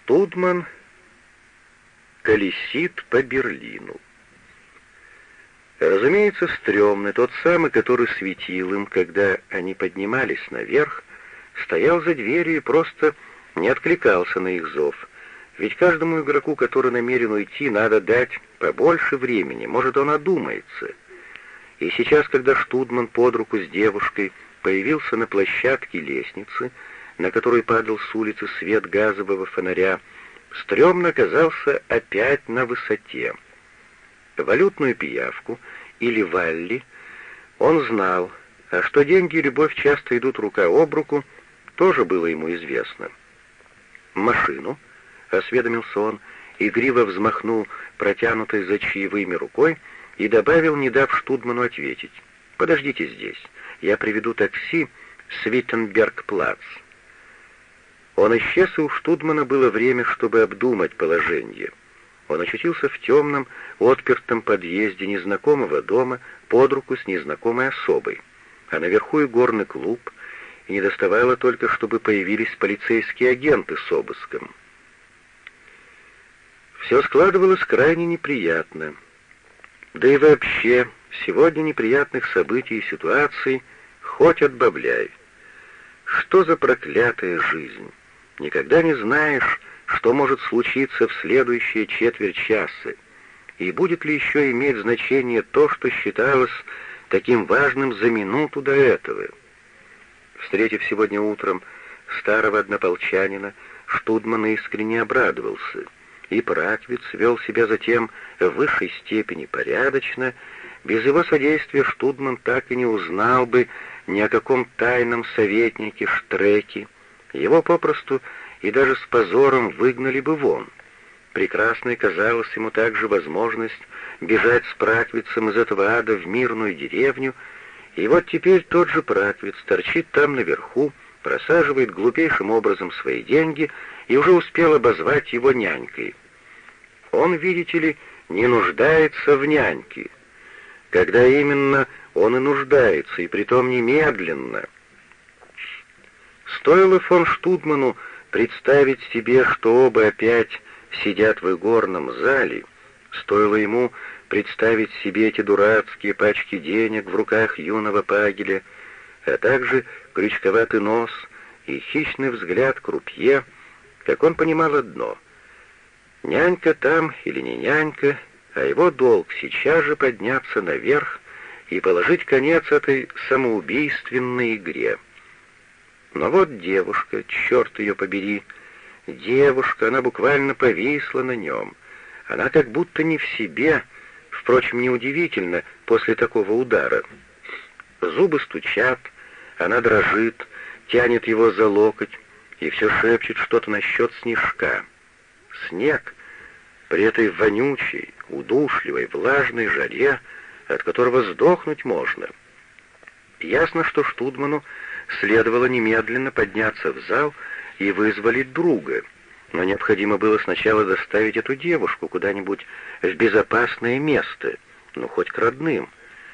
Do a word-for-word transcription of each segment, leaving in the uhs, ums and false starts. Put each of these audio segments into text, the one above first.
Штудман колесит по Берлину. Разумеется, стрёмный, тот самый, который светил им, когда они поднимались наверх, стоял за дверью и просто не откликался на их зов. Ведь каждому игроку, который намерен уйти, надо дать побольше времени, может, он одумается. И сейчас, когда Штудман под руку с девушкой появился на площадке лестницы, на которой падал с улицы свет газового фонаря, стрёмно оказался опять на высоте. Валютную пиявку, или валли, он знал, а что деньги и любовь часто идут рука об руку, тоже было ему известно. «Машину?» — осведомился он, игриво взмахнул протянутой за чаевыми рукой и добавил, не дав Штудману ответить: «Подождите здесь, я приведу такси с Виттенберг-плац». Он исчез, и у Штудмана было время, чтобы обдумать положение. Он очутился в темном, отпертом подъезде незнакомого дома под руку с незнакомой особой, а наверху и горный клуб, и недоставало только, чтобы появились полицейские агенты с обыском. Все складывалось крайне неприятно. Да и вообще, сегодня неприятных событий и ситуаций хоть отбавляй. Что за проклятая жизнь? Никогда не знаешь, что может случиться в следующие четверть часа, и будет ли еще иметь значение то, что считалось таким важным за минуту до этого. Встретив сегодня утром старого однополчанина, Штудман искренне обрадовался, и Праквиц вел себя затем в высшей степени порядочно. Без его содействия Штудман так и не узнал бы ни о каком тайном советнике Штреке, его попросту и даже с позором выгнали бы вон. Прекрасной казалась ему также возможность бежать с Праквицем из этого ада в мирную деревню, и вот теперь тот же Праквиц торчит там наверху, просаживает глупейшим образом свои деньги и уже успел обозвать его нянькой. Он, видите ли, не нуждается в няньке. Когда именно он и нуждается, и притом немедленно. Стоило фон Штудману представить себе, что оба опять сидят в игорном зале, стоило ему представить себе эти дурацкие пачки денег в руках юного Пагеля, а также крючковатый нос и хищный взгляд крупье, как он понимал одно: нянька там или не нянька, а его долг сейчас же подняться наверх и положить конец этой самоубийственной игре. Но вот девушка, черт ее побери, девушка, она буквально повисла на нем. Она как будто не в себе, впрочем, неудивительно после такого удара. Зубы стучат, она дрожит, тянет его за локоть и все шепчет что-то насчет снежка. Снег при этой вонючей, удушливой, влажной жаре, от которого сдохнуть можно. Ясно, что Штудману следовало немедленно подняться в зал и вызволить друга, но необходимо было сначала доставить эту девушку куда-нибудь в безопасное место, ну, хоть к родным.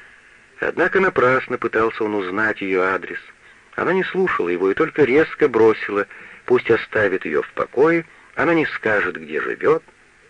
Однако напрасно пытался он узнать ее адрес. Она не слушала его и только резко бросила: пусть оставит ее в покое, она не скажет, где живет.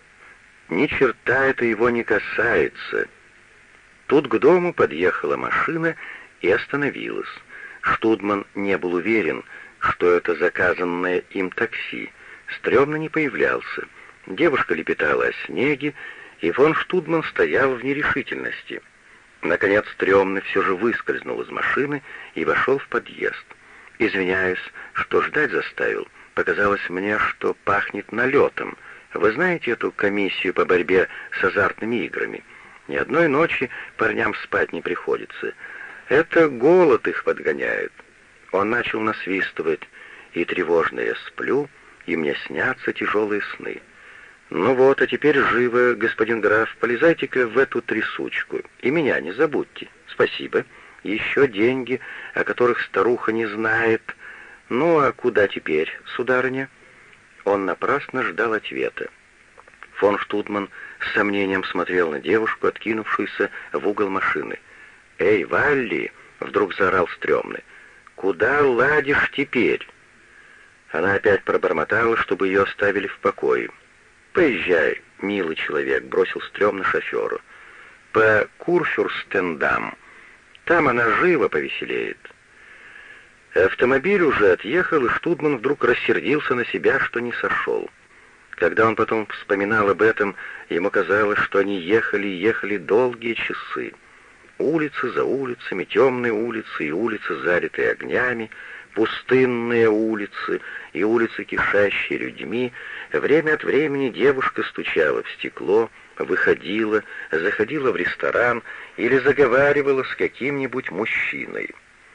Ни черта это его не касается. Тут к дому подъехала машина и остановилась. Штудман не был уверен, что это заказанное им такси. Стрёмно не появлялся. Девушка лепетала о снеге, и фон Штудман стоял в нерешительности. Наконец Стрёмный все же выскользнул из машины и вошел в подъезд. «Извиняюсь, что ждать заставил. Показалось мне, что пахнет налетом. Вы знаете эту комиссию по борьбе с азартными играми? Ни одной ночи парням спать не приходится. Это голод их подгоняет». Он начал насвистывать: «И тревожно я сплю, и мне снятся тяжелые сны». «Ну вот, а теперь живо, господин граф, полезайте-ка в эту трясучку, и меня не забудьте». «Спасибо. Еще деньги, о которых старуха не знает. Ну, а куда теперь, сударыня?» Он напрасно ждал ответа. Фон Штудман с сомнением смотрел на девушку, откинувшуюся в угол машины. «Эй, Валли!» — вдруг заорал Стрёмный. «Куда ладишь теперь?» Она опять пробормотала, чтобы ее оставили в покое. «Поезжай, милый человек», — бросил стрёмно шоферу. «По Курфюрстендам. Там она живо повеселеет». Автомобиль уже отъехал, и Штудман вдруг рассердился на себя, что не сошел. Когда он потом вспоминал об этом, ему казалось, что они ехали и ехали долгие часы. Улицы за улицами, темные улицы и улицы, залитые огнями, пустынные улицы и улицы, кишащие людьми. Время от времени девушка стучала в стекло, выходила, заходила в ресторан или заговаривала с каким-нибудь мужчиной.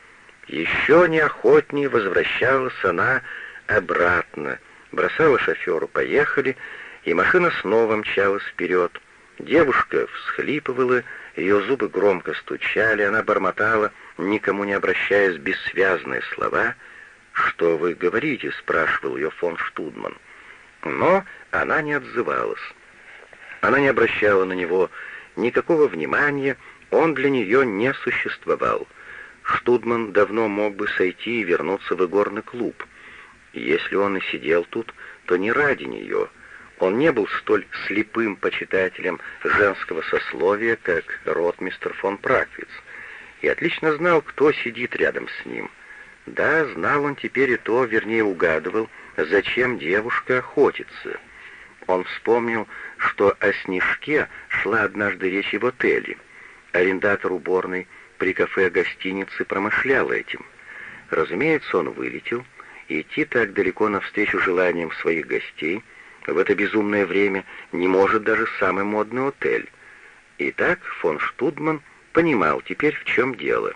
Еще неохотнее возвращалась она обратно, бросала шоферу «поехали», и машина снова мчалась вперед. Девушка всхлипывала, ее зубы громко стучали, она бормотала, никому не обращаясь, бессвязные слова. «Что вы говорите?» — спрашивал ее фон Штудман. Но она не отзывалась. Она не обращала на него никакого внимания, он для нее не существовал. Штудман давно мог бы сойти и вернуться в игорный клуб. Если он и сидел тут, то не ради нее. Он не был столь слепым почитателем женского сословия, как ротмистр фон Праквиц, и отлично знал, кто сидит рядом с ним. Да, знал он теперь и то, вернее угадывал, зачем девушка охотится. Он вспомнил, что о Снежке шла однажды речь и в отеле. Арендатор уборной при кафе-гостинице промышлял этим. Разумеется, он вылетел, и идти так далеко навстречу желаниям своих гостей в это безумное время не может даже самый модный отель. Итак, фон Штудман понимал теперь, в чем дело.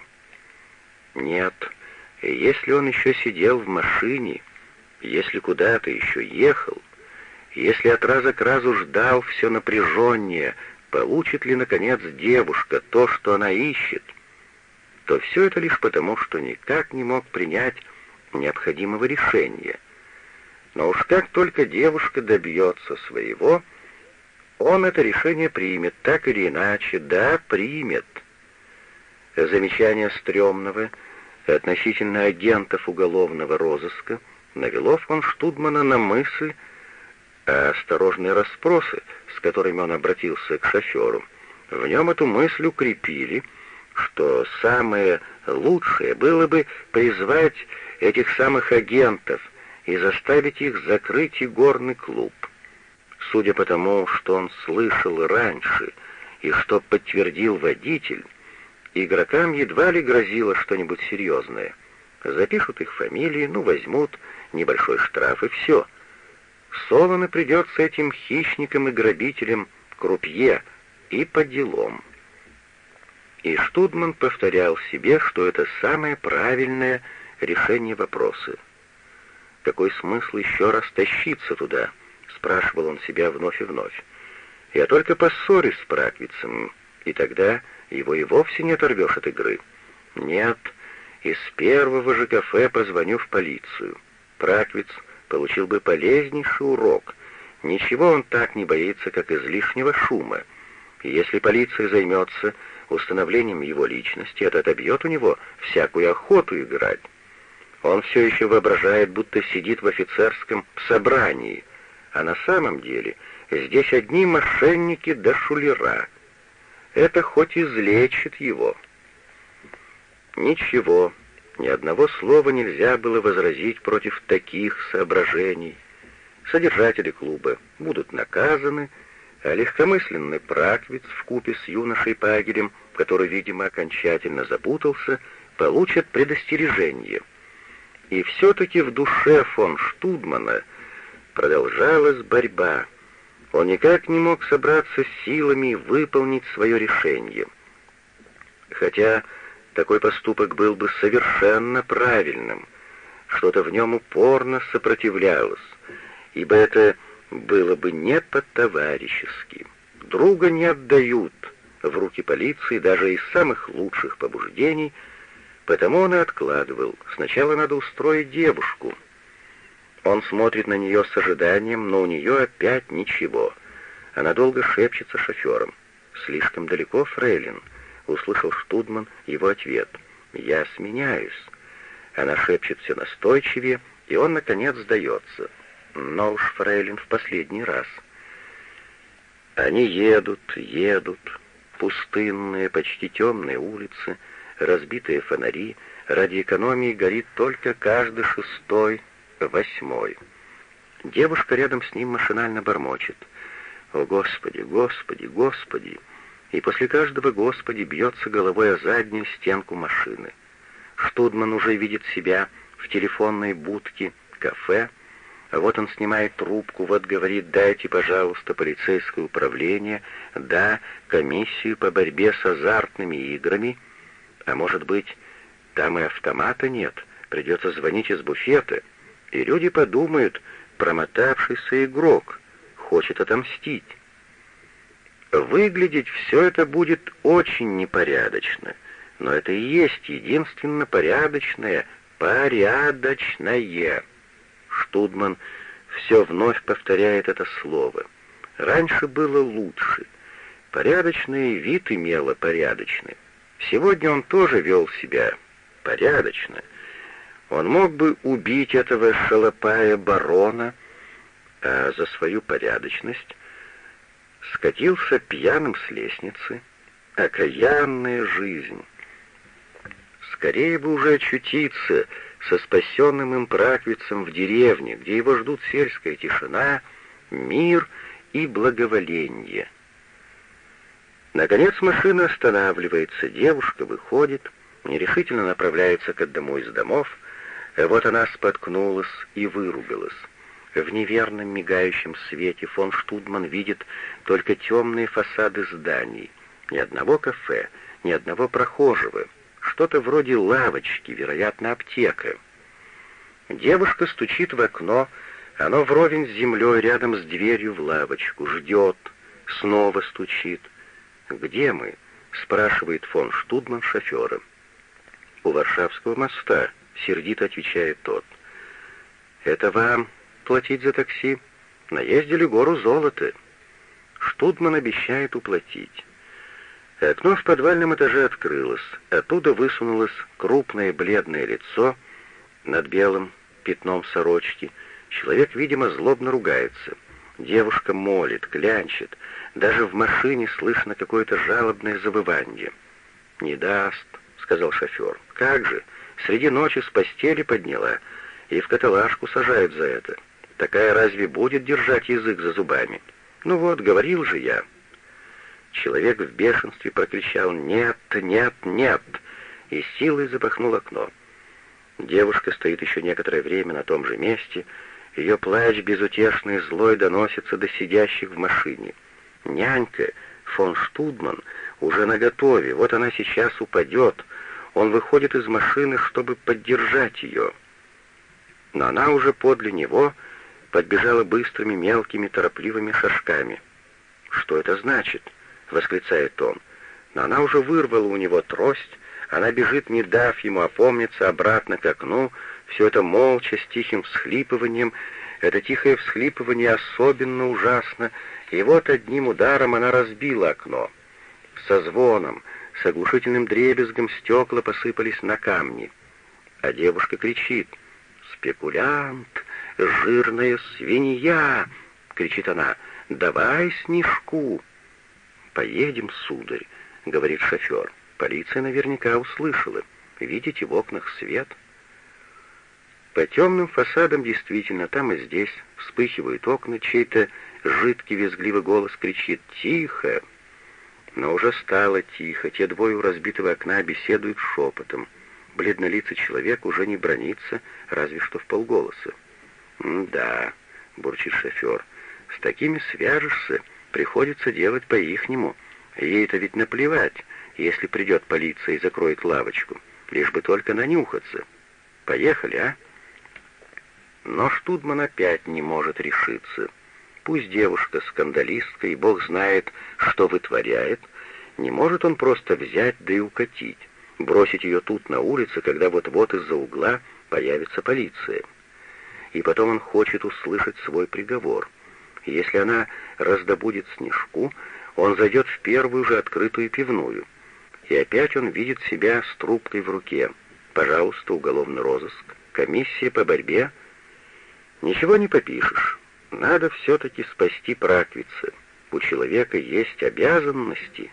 Нет, если он еще сидел в машине, если куда-то еще ехал, если от раза к разу ждал все напряженнее, получит ли, наконец, девушка то, что она ищет, то все это лишь потому, что никак не мог принять необходимого решения. Но уж как только девушка добьется своего, он это решение примет, так или иначе, да, примет. Замечание Стрёмного относительно агентов уголовного розыска навело фон Штудмана на мысль, а осторожные расспросы, с которыми он обратился к шоферу, в нем эту мысль укрепили, что самое лучшее было бы призвать этих самых агентов и заставить их закрыть игорный клуб. Судя по тому, что он слышал раньше и что подтвердил водитель, игрокам едва ли грозило что-нибудь серьезное. Запишут их фамилии, ну, возьмут небольшой штраф и все. Солоно придется этим хищникам и грабителям крупье и по делам. И Штудман повторял себе, что это самое правильное решение вопроса. Какой смысл еще раз тащиться туда? Спрашивал он себя вновь и вновь. Я только поссорюсь с Праквицем, и тогда его и вовсе не оторвешь от игры. Нет, из первого же кафе позвоню в полицию. Праквиц получил бы полезнейший урок. Ничего он так не боится, как излишнего шума. И если полиция займется установлением его личности, это отобьет у него всякую охоту играть. Он все еще воображает, будто сидит в офицерском собрании, а на самом деле здесь одни мошенники да шулера. Это хоть излечит его. Ничего, ни одного слова нельзя было возразить против таких соображений. Содержатели клуба будут наказаны, а легкомысленный Праквиц вкупе с юношей Пагелем, который, видимо, окончательно запутался, получат предостережение. И все-таки в душе фон Штудмана продолжалась борьба. Он никак не мог собраться с силами и выполнить свое решение. Хотя такой поступок был бы совершенно правильным, что-то в нем упорно сопротивлялось, ибо это было бы не по-товарищески. Друга не отдают в руки полиции даже из самых лучших побуждений, потому он и откладывал. Сначала надо устроить девушку. Он смотрит на нее с ожиданием, но у нее опять ничего. Она долго шепчется шофером. «Слишком далеко, фрейлин?» — услышал Штудман его ответ. «Я сменяюсь». Она шепчет все настойчивее, и он, наконец, сдается. Но уж фрейлин в последний раз. Они едут, едут. Пустынные, почти темные улицы, разбитые фонари. Ради экономии горит только каждый шестой, восьмой. Девушка рядом с ним машинально бормочет: «О, Господи, Господи, Господи!» И после каждого «Господи» бьется головой о заднюю стенку машины. Штудман уже видит себя в телефонной будке, кафе. Вот он снимает трубку, вот говорит: «Дайте, пожалуйста, полицейское управление, да, комиссию по борьбе с азартными играми». А может быть, там и автомата нет, придется звонить из буфета. И люди подумают: промотавшийся игрок хочет отомстить. Выглядеть все это будет очень непорядочно, но это и есть единственно порядочное, порядочное. Штудман все вновь повторяет это слово. Раньше было лучше. Порядочный вид имело порядочный. Сегодня он тоже вел себя порядочно. Он мог бы убить этого шалопая барона, а за свою порядочность скатился пьяным с лестницы. Окаянная жизнь. Скорее бы уже очутиться со спасенным им Праквицем в деревне, где его ждут сельская тишина, мир и благоволенье. Наконец машина останавливается, девушка выходит, нерешительно направляется к одному из домов. Вот она споткнулась и выругалась. В неверном мигающем свете фон Штудман видит только темные фасады зданий. Ни одного кафе, ни одного прохожего. Что-то вроде лавочки, вероятно, аптека. Девушка стучит в окно, оно вровень с землей рядом с дверью в лавочку, ждет, снова стучит. «Где мы?» — спрашивает фон Штудман шофера. «У Варшавского моста», — сердито отвечает тот. «Это вам платить за такси? Наездили гору золота». Штудман обещает уплатить. Окно в подвальном этаже открылось. Оттуда высунулось крупное бледное лицо над белым пятном сорочки. Человек, видимо, злобно ругается. Девушка молит, клянчит. Даже в машине слышно какое-то жалобное завывание. «Не даст», — сказал шофер. «Как же? Среди ночи с постели подняла, и в каталажку сажают за это. Такая разве будет держать язык за зубами? Ну вот, говорил же я». Человек в бешенстве прокричал «Нет, нет, нет!» и силой запахнул окно. Девушка стоит еще некоторое время на том же месте. Ее плач безутешный и злой доносится до сидящих в машине. Нянька, фон Штудман, уже наготове. Вот она сейчас упадет. Он выходит из машины, чтобы поддержать ее. Но она уже подле него подбежала быстрыми, мелкими, торопливыми шажками. «Что это значит?» — восклицает он. Но она уже вырвала у него трость, она бежит, не дав ему опомниться, обратно к окну, все это молча, с тихим всхлипыванием. Это тихое всхлипывание особенно ужасно, и вот одним ударом она разбила окно. Со звоном, с оглушительным дребезгом стекла посыпались на камни. А девушка кричит: «Спекулянт! Жирная свинья!» — кричит она. «Давай снежку!» «Поедем, сударь», — говорит шофер. Полиция наверняка услышала. Видите, в окнах свет. По темным фасадам действительно там и здесь вспыхивают окна, чей-то жидкий визгливый голос кричит «Тихо!». Но уже стало тихо, те двое у разбитого окна беседуют шепотом. Бледнолицый человек уже не бранится, разве что вполголоса. «Да», — бурчит шофер, — «с такими свяжешься, приходится делать по-ихнему. Ей-то ведь наплевать, если придет полиция и закроет лавочку, лишь бы только нанюхаться. Поехали, а?» Но Штудман опять не может решиться. Пусть девушка скандалистка, и бог знает, что вытворяет, не может он просто взять да и укатить, бросить ее тут на улице, когда вот-вот из-за угла появится полиция. И потом он хочет услышать свой приговор. Если она раздобудет снежку, он зайдет в первую же открытую пивную. И опять он видит себя с трубкой в руке. Пожалуйста, уголовный розыск, комиссия по борьбе. Ничего не попишешь. Надо все-таки спасти Праквица. У человека есть обязанности.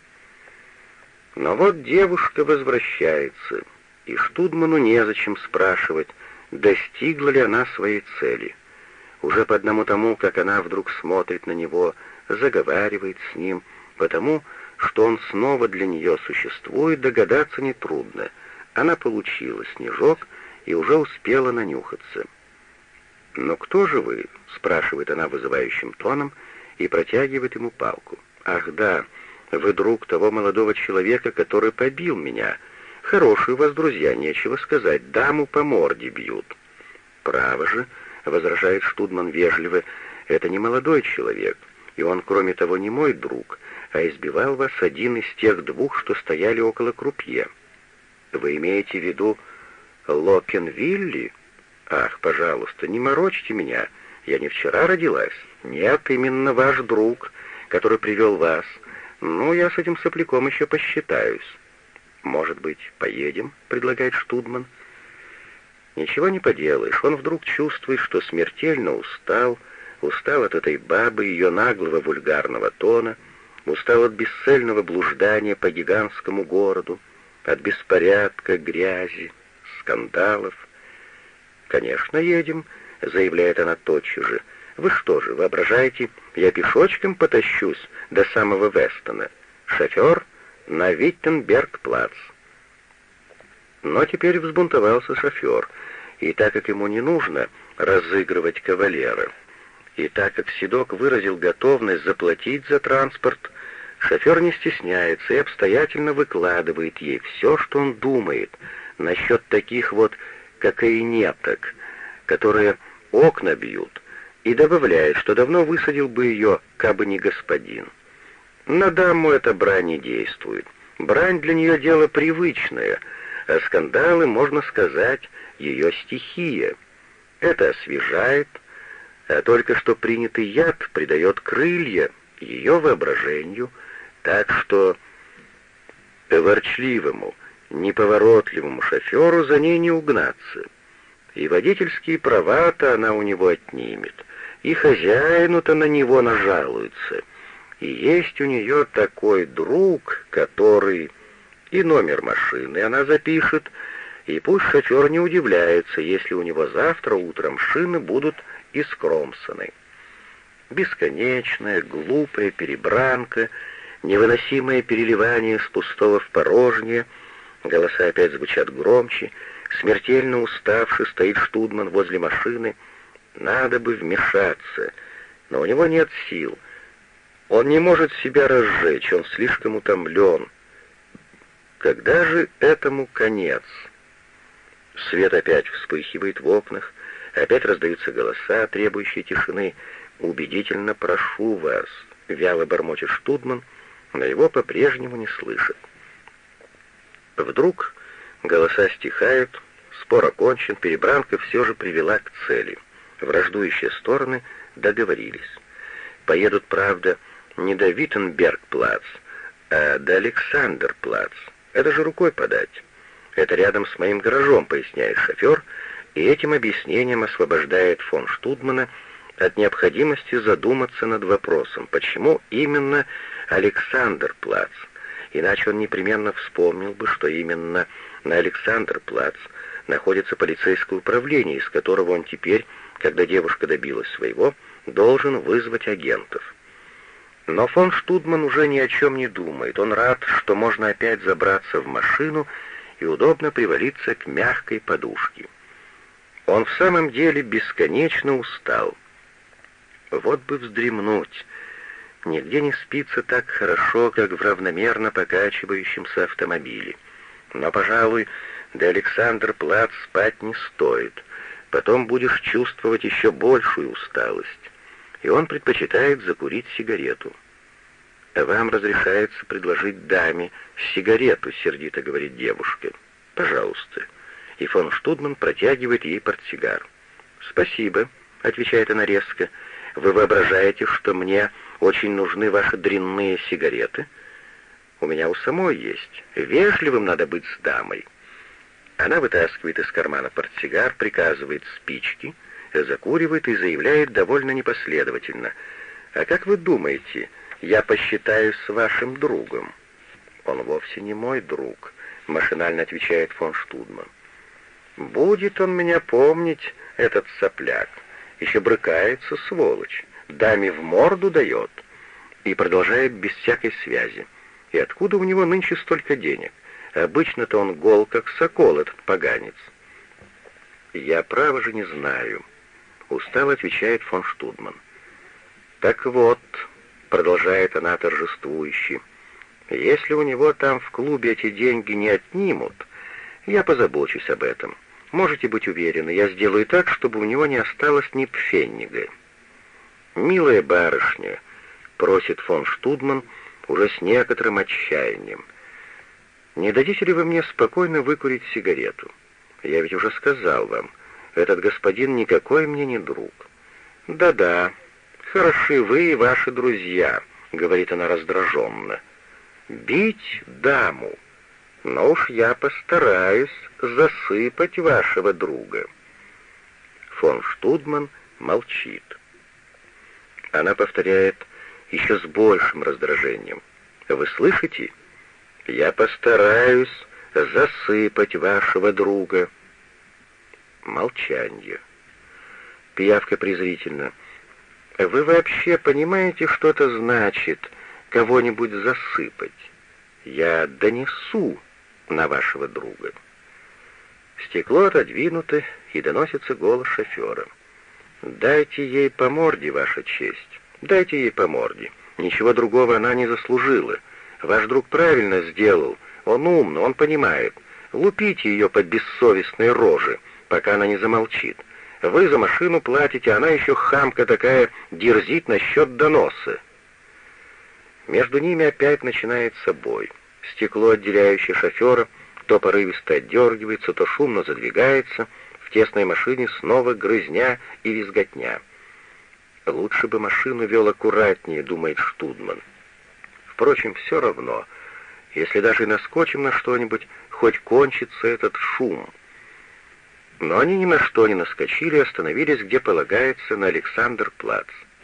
Но вот девушка возвращается, и Штудману незачем спрашивать, достигла ли она своей цели. Уже по одному тому, как она вдруг смотрит на него, заговаривает с ним, потому что он снова для нее существует, догадаться нетрудно. Она получила снежок и уже успела нанюхаться. «Но кто же вы?» — спрашивает она вызывающим тоном и протягивает ему палку. «Ах да, вы друг того молодого человека, который побил меня. Хорошие у вас друзья, нечего сказать, даму по морде бьют». «Право же», — возражает Штудман вежливо, — «это не молодой человек, и он, кроме того, не мой друг, а избивал вас один из тех двух, что стояли около крупье». «Вы имеете в виду Локенвилли? Ах, пожалуйста, не морочьте меня, я не вчера родилась. Нет, именно ваш друг, который привел вас. Ну, я с этим сопляком еще посчитаюсь». «Может быть, поедем?» — предлагает Штудман. Ничего не поделаешь, он вдруг чувствует, что смертельно устал, устал от этой бабы, ее наглого вульгарного тона, устал от бесцельного блуждания по гигантскому городу, от беспорядка, грязи, скандалов. «Конечно, едем», — заявляет она тотчас же. «Вы что же, воображаете, я пешочком потащусь до самого Вестона? Шофер на Виттенберг-плац». Но теперь взбунтовался шофер, и так как ему не нужно разыгрывать кавалера, и так как Седок выразил готовность заплатить за транспорт, шофер не стесняется и обстоятельно выкладывает ей все, что он думает насчет таких вот кокаинеток, которые окна бьют, и добавляет, что давно высадил бы ее, кабы не господин. На даму эта брань не действует. Брань для нее дело привычное, а скандалы, можно сказать, ее стихия. Это освежает, а только что принятый яд придает крылья ее воображению, так что ворчливому, неповоротливому шоферу за ней не угнаться. И водительские права-то она у него отнимет, и хозяину-то на него нажалуется. И есть у нее такой друг, который... И номер машины она запишет, и пусть шофер не удивляется, если у него завтра утром шины будут искромсаны. Бесконечная, глупая перебранка, невыносимое переливание с пустого в порожнее, голоса опять звучат громче, смертельно уставший стоит Штудман возле машины. Надо бы вмешаться, но у него нет сил. Он не может себя разжечь, он слишком утомлен. Когда же этому конец? Свет опять вспыхивает в окнах, опять раздаются голоса, требующие тишины. «Убедительно прошу вас», — вяло бормочет Штудман, но его по-прежнему не слышат. Вдруг голоса стихают, спор окончен, перебранка все же привела к цели. Враждующие стороны договорились. Поедут, правда, не до Виттенберг-плац, а до Александр-плац. Это же рукой подать. Это рядом с моим гаражом, поясняет шофер, и этим объяснением освобождает фон Штудмана от необходимости задуматься над вопросом, почему именно Александр-плац. Иначе он непременно вспомнил бы, что именно на Александр-плац находится полицейское управление, из которого он теперь, когда девушка добилась своего, должен вызвать агентов. Но фон Штудман уже ни о чем не думает. Он рад, что можно опять забраться в машину и удобно привалиться к мягкой подушке. Он в самом деле бесконечно устал. Вот бы вздремнуть. Нигде не спится так хорошо, как в равномерно покачивающемся автомобиле. Но, пожалуй, до Александр-плац спать не стоит. Потом будешь чувствовать еще большую усталость. И он предпочитает закурить сигарету. «Вам разрешается предложить даме сигарету», — сердито говорит девушка. «Пожалуйста». И фон Штудман протягивает ей портсигар. «Спасибо», — отвечает она резко. «Вы воображаете, что мне очень нужны ваши дрянные сигареты? У меня у самой есть. Вежливым надо быть с дамой». Она вытаскивает из кармана портсигар, приказывает спички, закуривает и заявляет довольно непоследовательно: «А как вы думаете, я посчитаюсь с вашим другом?» «Он вовсе не мой друг», — машинально отвечает фон Штудман. «Будет он меня помнить, этот сопляк. Еще брыкается, сволочь, даме в морду дает». И продолжает без всякой связи. «И откуда у него нынче столько денег? Обычно-то он гол, как сокол, этот поганец». «Я, право же, не знаю», — устало отвечает фон Штудман. «Так вот», — продолжает она торжествующе, — «если у него там в клубе эти деньги не отнимут, я позабочусь об этом. Можете быть уверены, я сделаю так, чтобы у него не осталось ни пфеннига». «Милая барышня», — просит фон Штудман уже с некоторым отчаянием, — «не дадите ли вы мне спокойно выкурить сигарету? Я ведь уже сказал вам, этот господин никакой мне не друг». «Да-да, хороши вы и ваши друзья», — говорит она раздраженно. «Бить даму. Но уж я постараюсь засыпать вашего друга». Фон Штудман молчит. Она повторяет еще с большим раздражением: «Вы слышите? Я постараюсь засыпать вашего друга». Молчанье. Пиявка презрительно: «Вы вообще понимаете, что это значит кого-нибудь засыпать? Я донесу на вашего друга». Стекло отодвинуто, и доносится голос шофера: «Дайте ей по морде, ваша честь, дайте ей по морде. Ничего другого она не заслужила. Ваш друг правильно сделал, он умный, он понимает. Лупите ее по бессовестной роже, пока она не замолчит. Вы за машину платите, она еще хамка такая дерзит насчет доноса». Между ними опять начинается бой. Стекло, отделяющее шофера, то порывисто отдергивается, то шумно задвигается. В тесной машине снова грызня и визготня. «Лучше бы машину вел аккуратнее», — думает Штудман. Впрочем, все равно. Если даже и наскочим на что-нибудь, хоть кончится этот шум. Но они ни на что не наскочили, остановились, где полагается, на Александр-плац.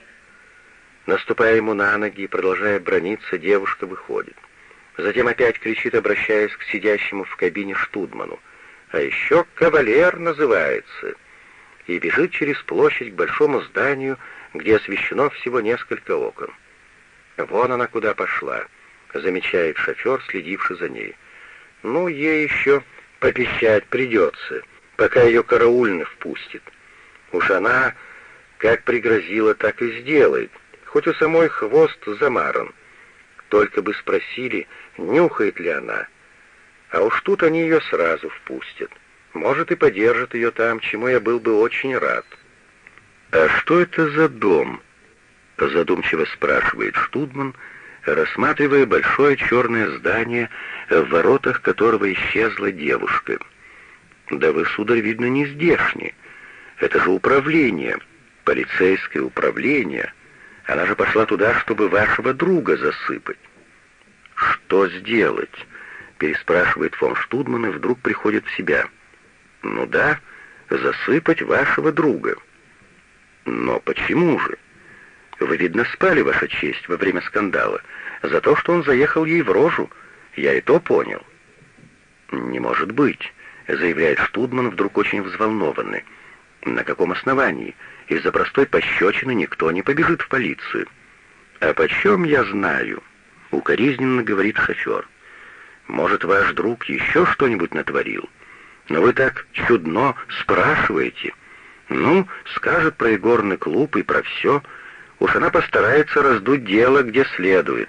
Наступая ему на ноги и продолжая браниться, девушка выходит. Затем опять кричит, обращаясь к сидящему в кабине Штудману: «А еще кавалер называется!» И бежит через площадь к большому зданию, где освещено всего несколько окон. «Вон она куда пошла», — замечает шофер, следивший за ней. «Ну, ей еще попищать придется, пока ее караульный впустит. Уж она как пригрозила, так и сделает, хоть у самой хвост замаран. Только бы спросили, нюхает ли она. А уж тут они ее сразу впустят. Может, и подержат ее там, чему я был бы очень рад». «А что это за дом?» — задумчиво спрашивает Штудман, рассматривая большое черное здание, в воротах которого исчезла девушка. «Да вы, сударь, видно, не здешний. Это же управление, полицейское управление. Она же пошла туда, чтобы вашего друга засыпать». «Что сделать?» — переспрашивает фон Штудман и вдруг приходит в себя. «Ну да, засыпать вашего друга». «Но почему же? Вы, видно, спали, ваша честь, во время скандала, за то, что он заехал ей в рожу. Я и то понял». «Не может быть», — заявляет Штудман, вдруг очень взволнованный. «На каком основании? Из-за простой пощечины никто не побежит в полицию». «А почем я знаю?» — укоризненно говорит шофер. «Может, ваш друг еще что-нибудь натворил? Но вы так чудно спрашиваете. Ну, скажет про игорный клуб и про все. Уж она постарается раздуть дело где следует».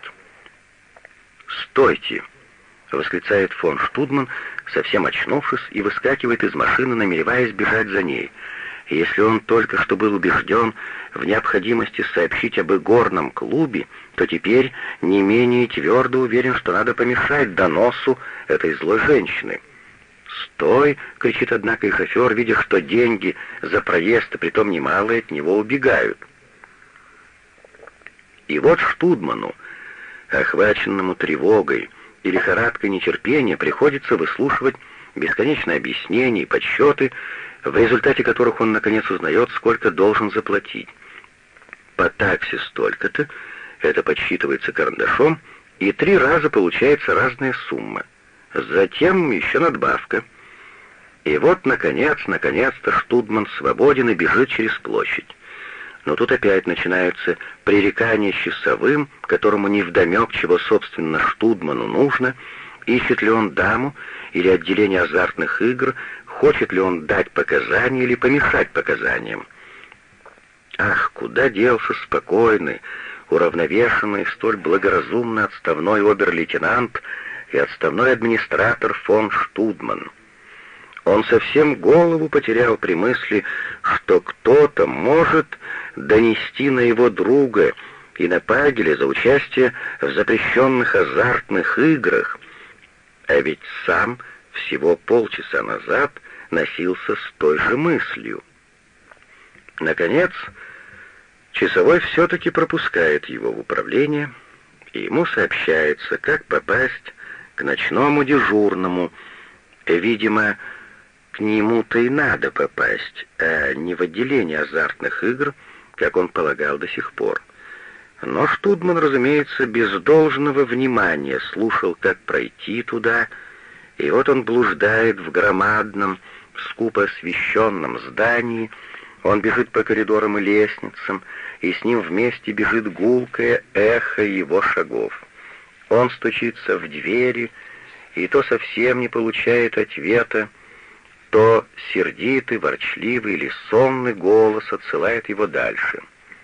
«Стойте!» — восклицает фон Штудман, совсем очнувшись, и выскакивает из машины, намереваясь бежать за ней. Если он только что был убежден в необходимости сообщить об игорном клубе, то теперь не менее твердо уверен, что надо помешать доносу этой злой женщины. «Стой!» — кричит, однако, и шофер, видя, что деньги за проезд, и притом немалые, от него убегают. И вот Штудману, охваченному тревогой и лихорадкой нетерпения, приходится выслушивать бесконечные объяснения и подсчеты, в результате которых он наконец узнает, сколько должен заплатить. По таксе столько-то, это подсчитывается карандашом, и три раза получается разная сумма. Затем еще надбавка. И вот, наконец, наконец-то Штудман свободен и бежит через площадь. Но тут опять начинаются пререкания с часовым, которому невдомек, чего, собственно, Штудману нужно, ищет ли он даму или отделение азартных игр, хочет ли он дать показания или помешать показаниям. Ах, куда делся спокойный, уравновешенный, столь благоразумно отставной обер-лейтенант и отставной администратор фон Штудман. Он совсем голову потерял при мысли, что кто-то может донести на его друга и на Пагеля за участие в запрещенных азартных играх, а ведь сам всего полчаса назад носился с той же мыслью. Наконец, часовой все-таки пропускает его в управление, и ему сообщается, как попасть к ночному дежурному. Видимо, к нему-то и надо попасть, а не в отделение азартных игр, как он полагал до сих пор. Но Штудман, разумеется, без должного внимания слушал, как пройти туда, и вот он блуждает в громадном, скупо освещенном здании, он бежит по коридорам и лестницам, и с ним вместе бежит гулкое эхо его шагов. Он стучится в двери, и то совсем не получает ответа, то сердитый, ворчливый или сонный голос отсылает его дальше.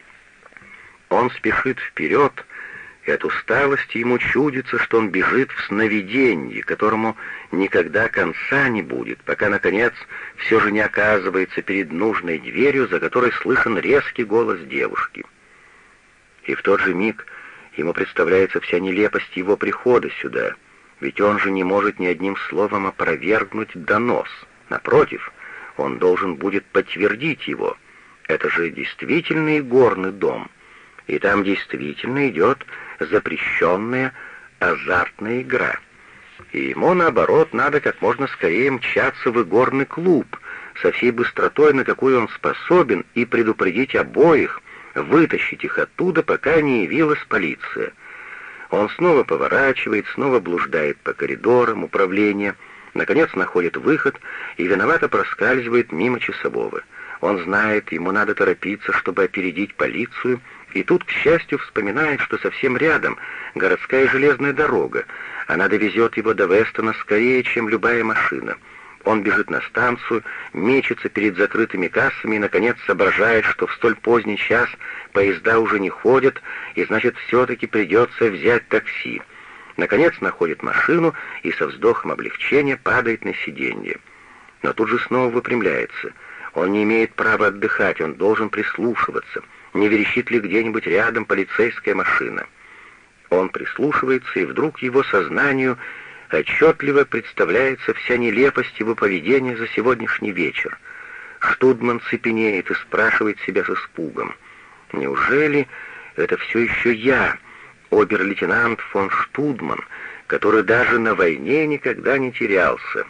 Он спешит вперед, и от усталости ему чудится, что он бежит в сновидении, которому никогда конца не будет, пока, наконец, все же не оказывается перед нужной дверью, за которой слышен резкий голос девушки. И в тот же миг ему представляется вся нелепость его прихода сюда, ведь он же не может ни одним словом опровергнуть донос. Напротив, он должен будет подтвердить его. Это же действительно игорный дом, и там действительно идет запрещенная азартная игра. И ему, наоборот, надо как можно скорее мчаться в игорный клуб со всей быстротой, на какую он способен, и предупредить обоих, вытащить их оттуда, пока не явилась полиция. Он снова поворачивает, снова блуждает по коридорам управления, наконец находит выход и виновато проскальзывает мимо часового. Он знает, ему надо торопиться, чтобы опередить полицию, и тут, к счастью, вспоминает, что совсем рядом городская железная дорога. Она довезет его до Вестона скорее, чем любая машина. Он бежит на станцию, мечется перед закрытыми кассами и, наконец, соображает, что в столь поздний час поезда уже не ходят, и, значит, все-таки придется взять такси. Наконец находит машину и со вздохом облегчения падает на сиденье. Но тут же снова выпрямляется. Он не имеет права отдыхать, он должен прислушиваться, не верещит ли где-нибудь рядом полицейская машина. Он прислушивается, и вдруг его сознанию отчетливо представляется вся нелепость его поведения за сегодняшний вечер. Штудман цепенеет и спрашивает себя с испугом: неужели это все еще я, обер-лейтенант фон Штудман, который даже на войне никогда не терялся?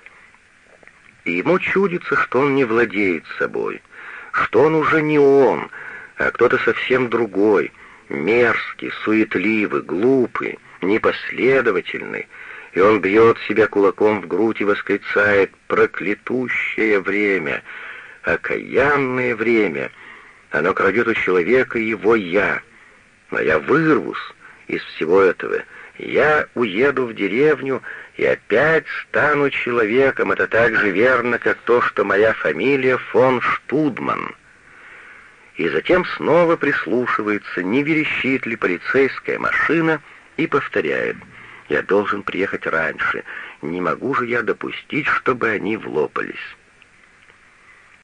И ему чудится, что он не владеет собой, что он уже не он, а кто-то совсем другой, мерзкий, суетливый, глупый, непоследовательный, и он бьет себя кулаком в грудь и восклицает: «Проклятущее время, окаянное время, оно крадет у человека его «я». Но я вырвусь из всего этого, я уеду в деревню и опять стану человеком. Это так же верно, как то, что моя фамилия фон Штудман». И затем снова прислушивается, не верещит ли полицейская машина, и повторяет: «Я должен приехать раньше, не могу же я допустить, чтобы они влопались».